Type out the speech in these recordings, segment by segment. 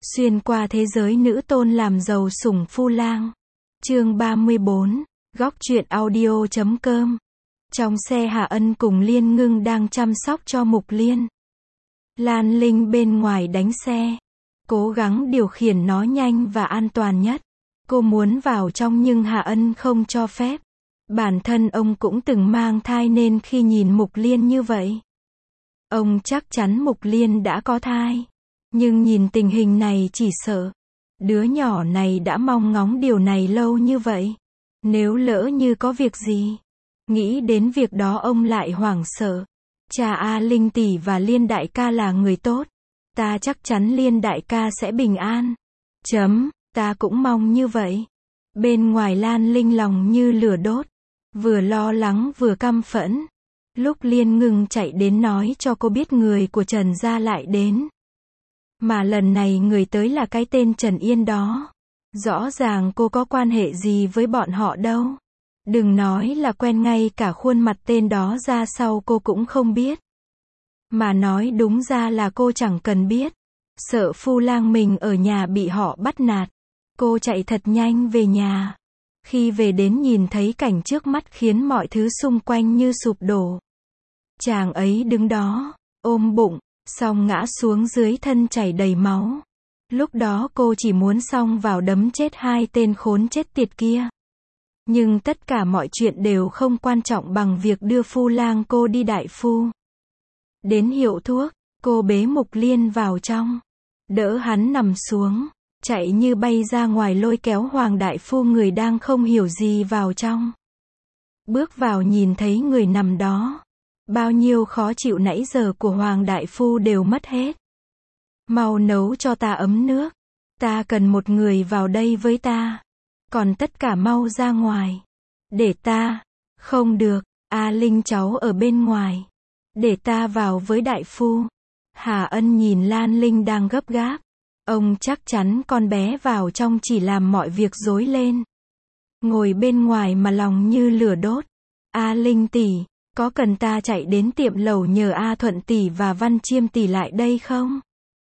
Xuyên qua thế giới nữ tôn làm giàu sủng phu lang. Chương 34, góc truyện audio.com. Trong xe Hà Ân cùng Liên Ngưng đang chăm sóc cho Mục Liên. Lan Linh bên ngoài đánh xe, cố gắng điều khiển nó nhanh và an toàn nhất. Cô muốn vào trong nhưng Hà Ân không cho phép. Bản thân ông cũng từng mang thai nên khi nhìn Mục Liên như vậy, ông chắc chắn Mục Liên đã có thai. Nhưng nhìn tình hình này chỉ sợ đứa nhỏ này đã mong ngóng điều này lâu như vậy. Nếu lỡ như có việc gì, nghĩ đến việc đó ông lại hoảng sợ. Cha A Linh tỷ và Liên đại ca là người tốt. Ta chắc chắn Liên đại ca sẽ bình an. Ta cũng mong như vậy. Bên ngoài Lan Linh lòng như lửa đốt, vừa lo lắng vừa căm phẫn. Lúc Liên Ngưng chạy đến nói cho cô biết người của Trần gia lại đến. Mà lần này người tới là cái tên Trần Yên đó. Rõ ràng cô có quan hệ gì với bọn họ đâu. Đừng nói là quen, ngay cả khuôn mặt tên đó ra sau cô cũng không biết. Mà nói đúng ra là cô chẳng cần biết. Sợ phu lang mình ở nhà bị họ bắt nạt, cô chạy thật nhanh về nhà. Khi về đến nhìn thấy cảnh trước mắt khiến mọi thứ xung quanh như sụp đổ. Chàng ấy đứng đó, ôm bụng, xong ngã xuống dưới thân chảy đầy máu. Lúc đó cô chỉ muốn xông vào đấm chết hai tên khốn chết tiệt kia. Nhưng tất cả mọi chuyện đều không quan trọng bằng việc đưa phu lang cô đi đại phu. Đến hiệu thuốc, cô bế Mục Liên vào trong, đỡ hắn nằm xuống, chạy như bay ra ngoài lôi kéo Hoàng đại phu người đang không hiểu gì vào trong. Bước vào nhìn thấy người nằm đó. Bao nhiêu khó chịu nãy giờ của Hoàng đại phu đều mất hết. Mau nấu cho ta ấm nước. Ta cần một người vào đây với ta. Còn tất cả mau ra ngoài. Để ta. Không được, A Linh cháu ở bên ngoài. Để ta vào với đại phu. Hà Ân nhìn Lan Linh đang gấp gáp. Ông chắc chắn con bé vào trong chỉ làm mọi việc rối lên. Ngồi bên ngoài mà lòng như lửa đốt. A Linh tỷ, có cần ta chạy đến tiệm lẩu nhờ A Thuận tỷ và Văn Chiêm tỷ lại đây không?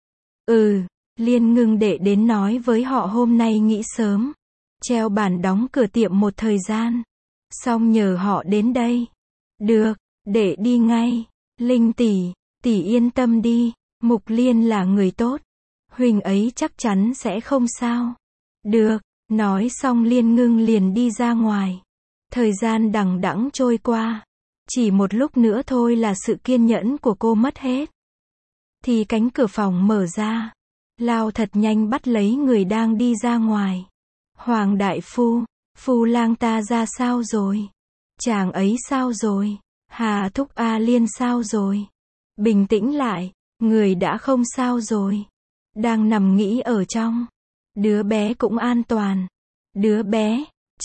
Liên Ngưng đệ đến nói với họ hôm nay nghỉ sớm. Treo bản đóng cửa tiệm một thời gian. Xong nhờ họ đến đây. Được, đệ đi ngay. Linh tỷ yên tâm đi. Mục Liên là người tốt. Huynh ấy chắc chắn sẽ không sao. Được, nói xong Liên Ngưng liền đi ra ngoài. Thời gian đằng đẵng trôi qua. Chỉ một lúc nữa thôi là sự kiên nhẫn của cô mất hết. Thì cánh cửa phòng mở ra. Lao thật nhanh bắt lấy người đang đi ra ngoài. Hoàng đại phu, phu lang ta ra sao rồi? Chàng ấy sao rồi? Hà thúc A Liên sao rồi? Bình tĩnh lại, người đã không sao rồi. Đang nằm nghỉ ở trong. Đứa bé cũng an toàn. Đứa bé,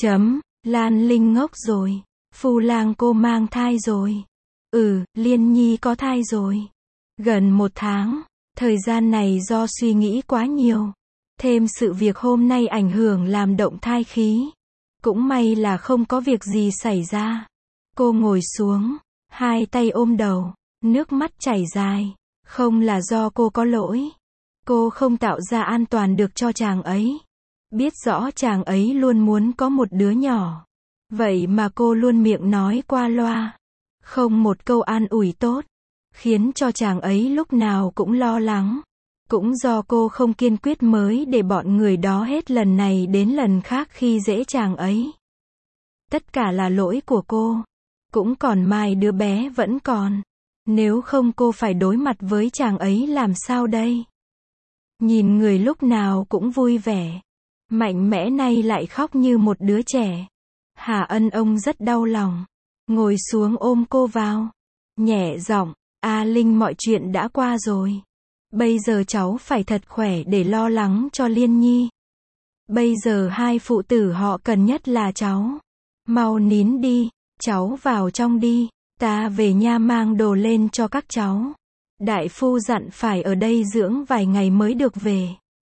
Lan Linh ngốc rồi. Phu lang cô mang thai rồi. Liên Nhi có thai rồi. Gần 1 tháng. Thời gian này do suy nghĩ quá nhiều. Thêm sự việc hôm nay ảnh hưởng làm động thai khí. Cũng may là không có việc gì xảy ra. Cô ngồi xuống, hai tay ôm đầu, nước mắt chảy dài. Không là do cô có lỗi. Cô không tạo ra an toàn được cho chàng ấy. Biết rõ chàng ấy luôn muốn có một đứa nhỏ. Vậy mà cô luôn miệng nói qua loa. Không một câu an ủi tốt. Khiến cho chàng ấy lúc nào cũng lo lắng. Cũng do cô không kiên quyết mới để bọn người đó hết lần này đến lần khác khi dễ chàng ấy. Tất cả là lỗi của cô. Cũng còn mai đứa bé vẫn còn. Nếu không cô phải đối mặt với chàng ấy làm sao đây? Nhìn người lúc nào cũng vui vẻ, mạnh mẽ nay lại khóc như một đứa trẻ. Hà Ân ông rất đau lòng. Ngồi xuống ôm cô vào. Nhẹ giọng, A Linh mọi chuyện đã qua rồi. Bây giờ cháu phải thật khỏe để lo lắng cho Liên Nhi. Bây giờ hai phụ tử họ cần nhất là cháu. Mau nín đi, cháu vào trong đi. Ta về nha mang đồ lên cho các cháu. Đại phu dặn phải ở đây dưỡng vài ngày mới được về.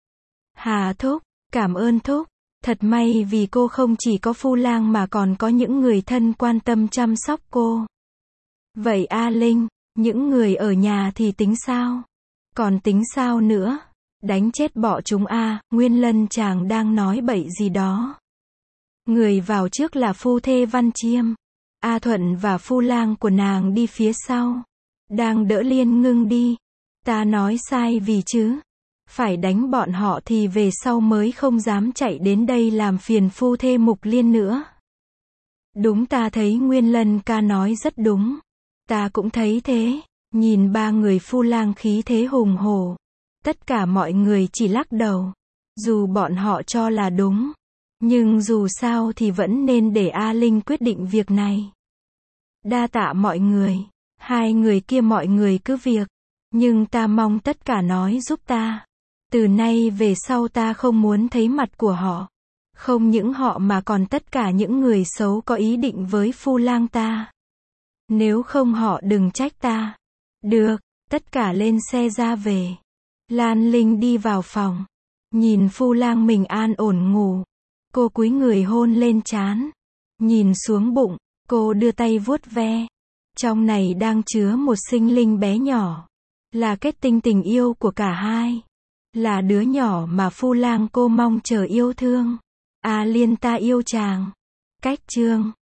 Hà thúc, cảm ơn thúc. Thật may vì cô không chỉ có phu lang mà còn có những người thân quan tâm chăm sóc cô. Vậy A Linh, những người ở nhà thì tính sao? Còn tính sao nữa? Đánh chết bọn chúng a, Nguyên Lân chàng đang nói bậy gì đó. Người vào trước là phu thê Văn Chiêm. A Thuận và phu lang của nàng đi phía sau. Đang đỡ Liên Ngưng đi. Ta nói sai vì chứ. Phải đánh bọn họ thì về sau mới không dám chạy đến đây làm phiền phu thê Mục Liên nữa. Đúng, ta thấy Nguyên Lân ca nói rất đúng. Ta cũng thấy thế. Nhìn ba người phu lang khí thế hùng hổ. Tất cả mọi người chỉ lắc đầu. Dù bọn họ cho là đúng. Nhưng dù sao thì vẫn nên để A Linh quyết định việc này. Đa tạ mọi người. Hai người kia mọi người cứ việc. Nhưng ta mong tất cả nói giúp ta. Từ nay về sau ta không muốn thấy mặt của họ. Không những họ mà còn tất cả những người xấu có ý định với phu lang ta. Nếu không họ đừng trách ta. Được, tất cả lên xe ra về. Lan Linh đi vào phòng. Nhìn phu lang mình an ổn ngủ. Cô cúi người hôn lên trán. Nhìn xuống bụng, cô đưa tay vuốt ve. Trong này đang chứa một sinh linh bé nhỏ. Là kết tinh tình yêu của cả hai. Là đứa nhỏ mà phu lang cô mong chờ yêu thương. A Liên ta yêu chàng. Cách chương